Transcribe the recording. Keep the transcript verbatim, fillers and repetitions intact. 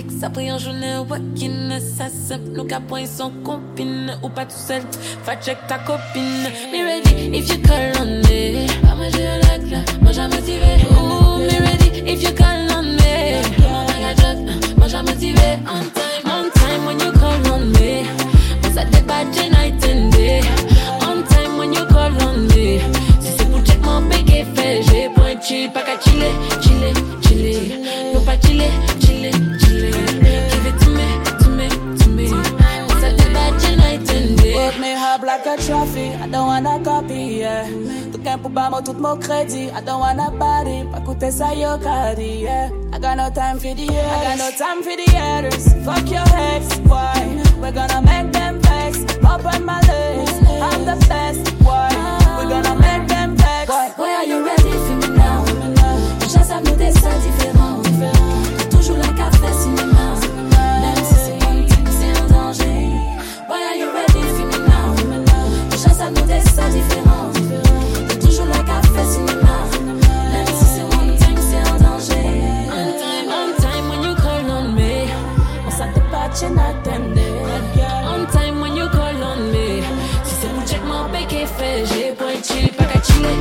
sexe après un journée walking. Ça simple, nos capons sont copines. Ou pas tout seul, va check ta copine. Me ready if you call on me. Pas moi j'ai un lac là, moi j'ai motivé. Ooh, me ready if you call on me. Moi j'ai drop, moi j'ai motivé. On time, on time when you call on me. Moi ça débat night and day. On time when you call on me. Si c'est pour check mon béquet fait, j'ai point chill, pas qu'à chiller, chiller, chiller. Non pas chiller, chiller, chiller. Give it to me, to me, to me. Moi ça débat night and day. Put me up like a trophy, I don't wanna copy, yeah. Tu can't put by tout mon crédit, I don't wanna body. Pas coûter ça yo cardi, yeah. I got no time for the haters, I got no time for the haters. Fuck your ex, why? We're gonna make them vex. Up on my list, I'm the best, why? We're gonna make them vex. Boy, are you ready for me now? Chasse à nous des salles différentes. Toujours la café cinéma. Même si c'est one time, c'est un danger. Boy, are you ready for me now? Chasse à nous des salles différentes. Toujours la café cinéma. Même si c'est one time, c'est un danger. On time, on time when you call on me. On s'attend pas, tu n'attendais. On time when you call on me. Si c'est pour check mon béquet fait, j'ai point chill, pas qu'à chiller.